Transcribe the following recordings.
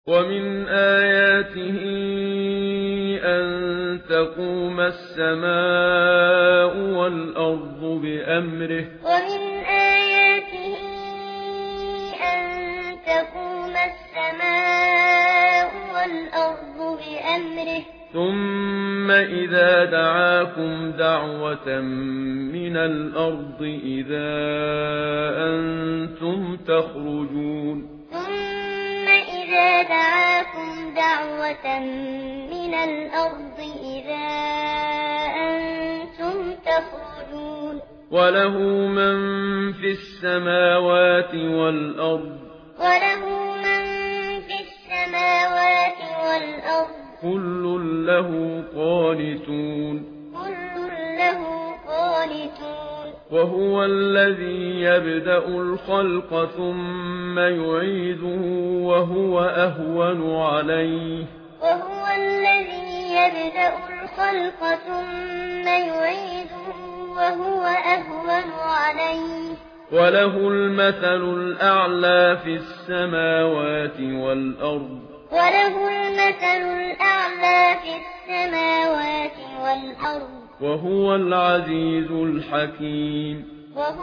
ومن آياته أن تقوم السماء والأرض بأمره ومن آياته أن تقوم السماء والأرض بأمره ثم إذا دعاكم دعوة من الأرض إذا أنتم تخرجون ثم إذا دعاكم دعوة من الأرض إذا أنتم تخرجون وله من في السماوات والأرض كل له قانتون وهو الذي يبدأ الخلق ثم يعيده وهو أهون عليه وله المثل الأعلى في السماوات والأرض وهو العزيز الحكيم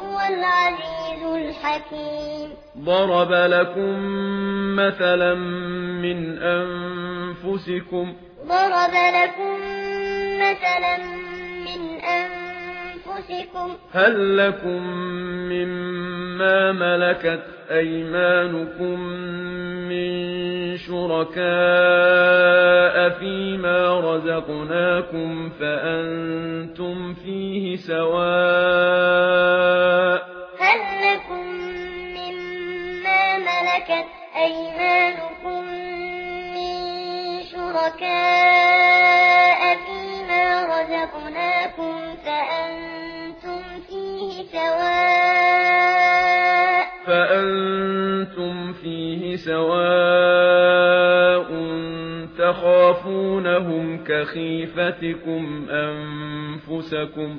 ضرب لكم مثلا من أنفسكم هل لكم مما ملكت أيمانكم من شركاء فيما رزقناكم فأنتم فيه سواء تخافونهم كخيفتكم أنفسكم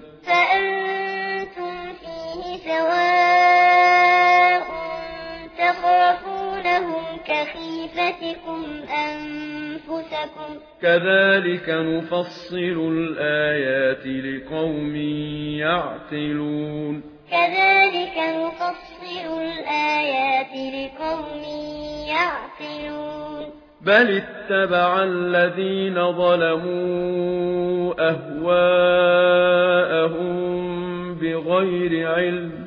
كذلك نفصل الآيات لقوم يعقلون بل اتبع الذين ظلموا أهواءهم بغير علم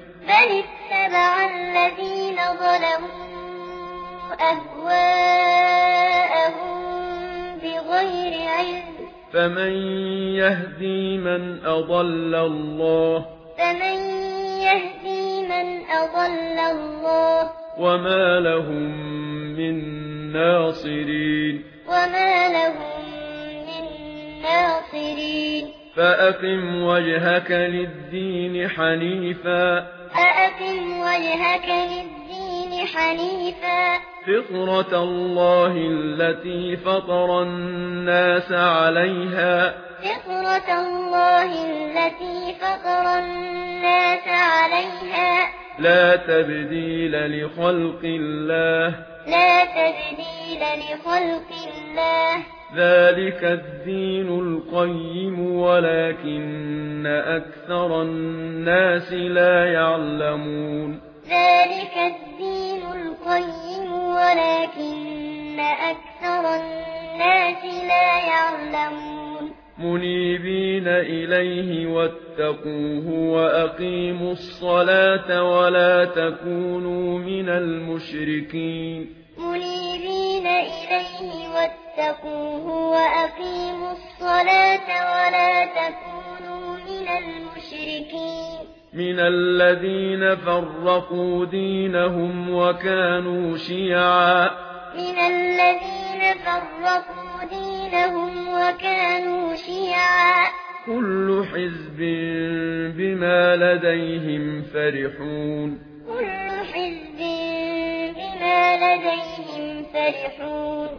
فمن يهدي من أضل الله وما لهم من ناصرين فأقم وجهك للدين حنيفا فطرة الله التي فطر الناس عليها لا تبديل لخلق الله ذلك الدين القيم ولكن أكثر الناس لا يعلمون منيبين إليه واتقوه وأقيموا الصلاة ولا تكونوا من المشركين من الذين فرقوا دينهم وكانوا شيعا كل حزب بما لديهم فرحون